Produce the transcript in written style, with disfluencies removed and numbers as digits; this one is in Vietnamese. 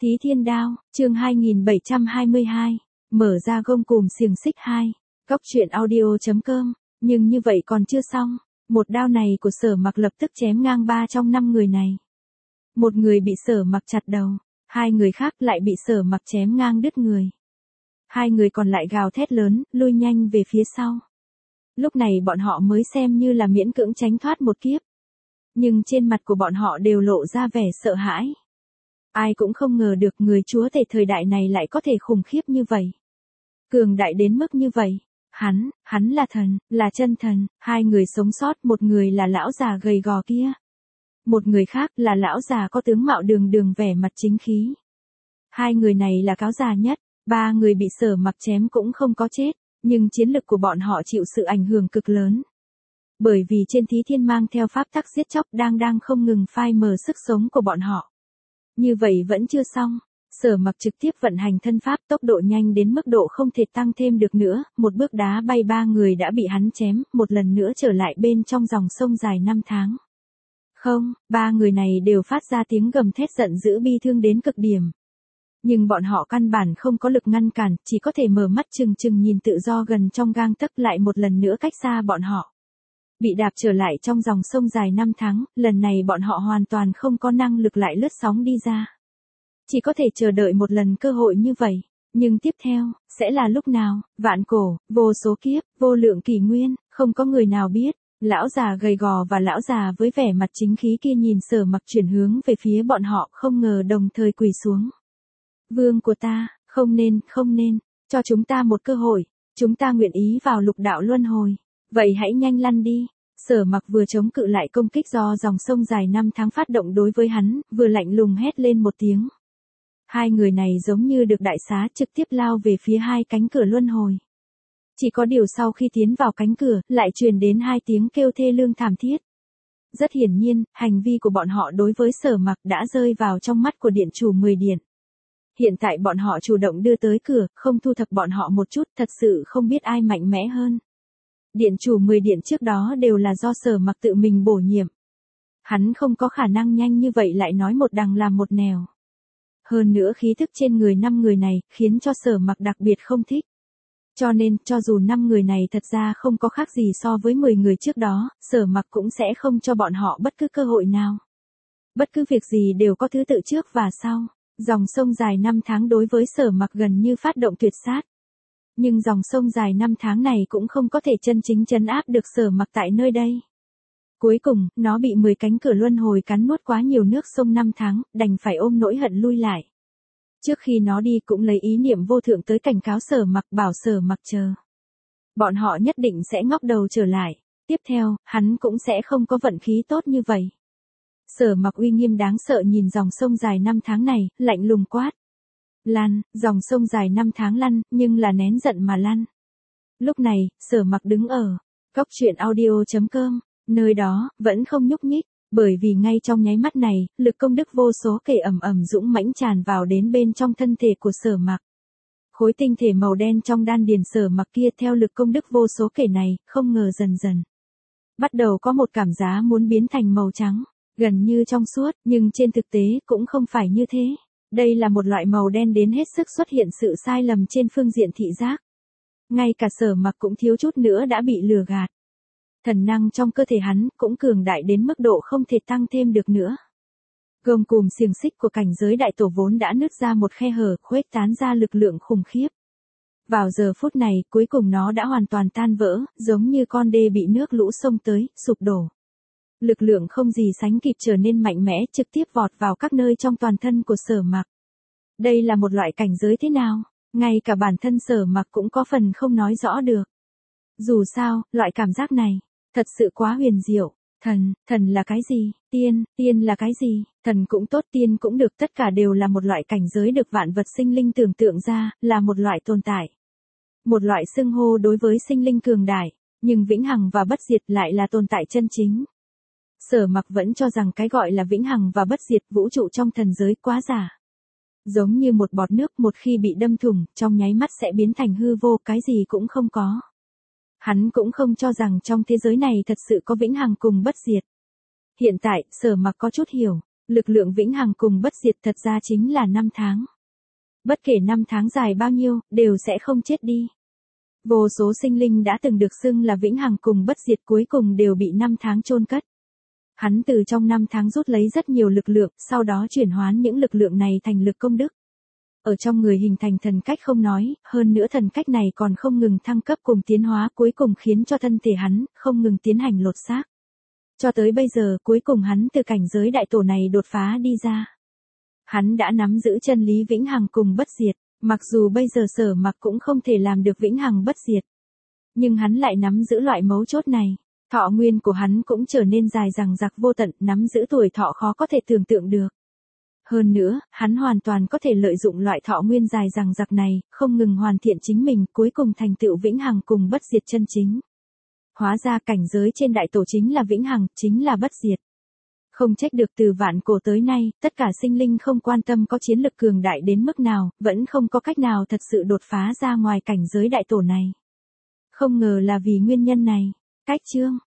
Thí Thiên Đao, chương 2722, mở ra gông cùm xiềng xích 2, Cóc truyện audio.com, nhưng như vậy còn chưa xong, một đao này của Sở Mặc lập tức chém ngang 3 trong 5 người này. Một người bị Sở Mặc chặt đầu, 2 người khác lại bị Sở Mặc chém ngang đứt người. 2 người còn lại gào thét lớn, lui nhanh về phía sau. Lúc này bọn họ mới xem như là miễn cưỡng tránh thoát một kiếp. Nhưng trên mặt của bọn họ đều lộ ra vẻ sợ hãi. Ai cũng không ngờ được người chúa tể thời đại này lại có thể khủng khiếp như vậy. Cường đại đến mức như vậy. Hắn là thần, là chân thần. 2 người sống sót, một người là lão già gầy gò kia. Một người khác là lão già có tướng mạo đường vẻ mặt chính khí. 2 người này là cáo già nhất. 3 người bị Sở Mặc chém cũng không có chết, nhưng chiến lực của bọn họ chịu sự ảnh hưởng cực lớn. Bởi vì trên Thí Thiên mang theo pháp tắc giết chóc đang không ngừng phai mờ sức sống của bọn họ. Như vậy vẫn chưa xong, Sở Mặc trực tiếp vận hành thân pháp tốc độ nhanh đến mức độ không thể tăng thêm được nữa, một bước đá bay 3 người đã bị hắn chém, một lần nữa trở lại bên trong dòng sông dài 5 tháng. Không, 3 người này đều phát ra tiếng gầm thét giận dữ bi thương đến cực điểm. Nhưng bọn họ căn bản không có lực ngăn cản, chỉ có thể mở mắt trừng nhìn tự do gần trong gang tấc lại một lần nữa cách xa bọn họ. Bị đạp trở lại trong dòng sông dài 5 tháng, lần này bọn họ hoàn toàn không có năng lực lại lướt sóng đi ra. Chỉ có thể chờ đợi một lần cơ hội như vậy, nhưng tiếp theo, sẽ là lúc nào, vạn cổ, vô số kiếp, vô lượng kỷ nguyên, không có người nào biết. Lão già gầy gò và lão già với vẻ mặt chính khí kia nhìn Sở Mặc chuyển hướng về phía bọn họ, không ngờ đồng thời quỳ xuống. Vương của ta, không nên, cho chúng ta một cơ hội, chúng ta nguyện ý vào lục đạo luân hồi. Vậy hãy nhanh lăn đi. Sở Mặc vừa chống cự lại công kích do dòng sông dài 5 tháng phát động đối với hắn, vừa lạnh lùng hét lên một tiếng. 2 người này giống như được đại xá trực tiếp lao về phía 2 cánh cửa luân hồi. Chỉ có điều sau khi tiến vào cánh cửa, lại truyền đến 2 tiếng kêu thê lương thảm thiết. Rất hiển nhiên, hành vi của bọn họ đối với Sở Mặc đã rơi vào trong mắt của điện chủ 10 điện. Hiện tại bọn họ chủ động đưa tới cửa, không thu thập bọn họ một chút, thật sự không biết ai mạnh mẽ hơn. Điện chủ 10 điện trước đó đều là do Sở Mặc tự mình bổ nhiệm. Hắn không có khả năng nhanh như vậy lại nói một đằng làm một nẻo. Hơn nữa khí thức trên người 5 người này, khiến cho Sở Mặc đặc biệt không thích. Cho nên, cho dù 5 người này thật ra không có khác gì so với 10 người trước đó, Sở Mặc cũng sẽ không cho bọn họ bất cứ cơ hội nào. Bất cứ việc gì đều có thứ tự trước và sau. Dòng sông dài 5 tháng đối với Sở Mặc gần như phát động tuyệt sát. Nhưng dòng sông dài 5 tháng này cũng không có thể chân chính trấn áp được Sở Mặc tại nơi đây. Cuối cùng, nó bị 10 cánh cửa luân hồi cắn nuốt quá nhiều nước sông 5 tháng, đành phải ôm nỗi hận lui lại. Trước khi nó đi cũng lấy ý niệm vô thượng tới cảnh cáo Sở Mặc, bảo Sở Mặc chờ. Bọn họ nhất định sẽ ngóc đầu trở lại. Tiếp theo, hắn cũng sẽ không có vận khí tốt như vậy. Sở Mặc uy nghiêm đáng sợ nhìn dòng sông dài 5 tháng này, lạnh lùng quát. Lăn, dòng sông dài 5 tháng lăn, nhưng là nén giận mà lăn. Lúc này, Sở Mặc đứng ở Cóc truyện audio.com, nơi đó, vẫn không nhúc nhích, bởi vì ngay trong nháy mắt này, lực công đức vô số kể ầm dũng mãnh tràn vào đến bên trong thân thể của Sở Mặc. Khối tinh thể màu đen trong đan điền Sở Mặc kia theo lực công đức vô số kể này, không ngờ dần bắt đầu có một cảm giác muốn biến thành màu trắng. Gần như trong suốt, nhưng trên thực tế cũng không phải như thế. Đây là một loại màu đen đến hết sức xuất hiện sự sai lầm trên phương diện thị giác. Ngay cả Sở Mặc cũng thiếu chút nữa đã bị lừa gạt. Thần năng trong cơ thể hắn cũng cường đại đến mức độ không thể tăng thêm được nữa. Gông cùm xiềng xích của cảnh giới đại tổ vốn đã nứt ra một khe hở, khuếch tán ra lực lượng khủng khiếp. Vào giờ phút này, cuối cùng nó đã hoàn toàn tan vỡ, giống như con đê bị nước lũ xông tới, sụp đổ. Lực lượng không gì sánh kịp trở nên mạnh mẽ, trực tiếp vọt vào các nơi trong toàn thân của Sở Mặc. Đây là một loại cảnh giới thế nào? Ngay cả bản thân Sở Mặc cũng có phần không nói rõ được. Dù sao, loại cảm giác này, thật sự quá huyền diệu. Thần là cái gì? Tiên là cái gì? Thần cũng tốt, tiên cũng được, tất cả đều là một loại cảnh giới được vạn vật sinh linh tưởng tượng ra, là một loại tồn tại. Một loại xưng hô đối với sinh linh cường đại, nhưng vĩnh hằng và bất diệt lại là tồn tại chân chính. Sở Mặc vẫn cho rằng cái gọi là vĩnh hằng và bất diệt vũ trụ trong thần giới quá giả. Giống như một bọt nước một khi bị đâm thủng, trong nháy mắt sẽ biến thành hư vô, cái gì cũng không có. Hắn cũng không cho rằng trong thế giới này thật sự có vĩnh hằng cùng bất diệt. Hiện tại, Sở Mặc có chút hiểu, Lực lượng vĩnh hằng cùng bất diệt thật ra chính là 5 tháng. Bất kể năm tháng dài bao nhiêu, đều sẽ không chết đi. Vô số sinh linh đã từng được xưng là vĩnh hằng cùng bất diệt cuối cùng đều bị năm tháng chôn cất. Hắn từ trong năm tháng rút lấy rất nhiều lực lượng, sau đó chuyển hóa những lực lượng này thành lực công đức. Ở trong người hình thành thần cách không nói, hơn nữa thần cách này còn không ngừng thăng cấp cùng tiến hóa cuối cùng khiến cho thân thể hắn không ngừng tiến hành lột xác. Cho tới bây giờ cuối cùng hắn từ cảnh giới đại tổ này đột phá đi ra. Hắn đã nắm giữ chân lý vĩnh hằng cùng bất diệt, mặc dù bây giờ Sở Mặc cũng không thể làm được vĩnh hằng bất diệt. Nhưng hắn lại nắm giữ loại mấu chốt này, thọ nguyên của hắn cũng trở nên dài dằng dặc vô tận, nắm giữ tuổi thọ khó có thể tưởng tượng được. Hơn nữa, hắn hoàn toàn có thể lợi dụng loại thọ nguyên dài dằng dặc này, không ngừng hoàn thiện chính mình, cuối cùng thành tựu vĩnh hằng cùng bất diệt chân chính. Hóa ra cảnh giới trên đại tổ chính là vĩnh hằng, chính là bất diệt. Không trách được từ vạn cổ tới nay, tất cả sinh linh không quan tâm có chiến lực cường đại đến mức nào, vẫn không có cách nào thật sự đột phá ra ngoài cảnh giới đại tổ này. Không ngờ là vì nguyên nhân này. Cách chương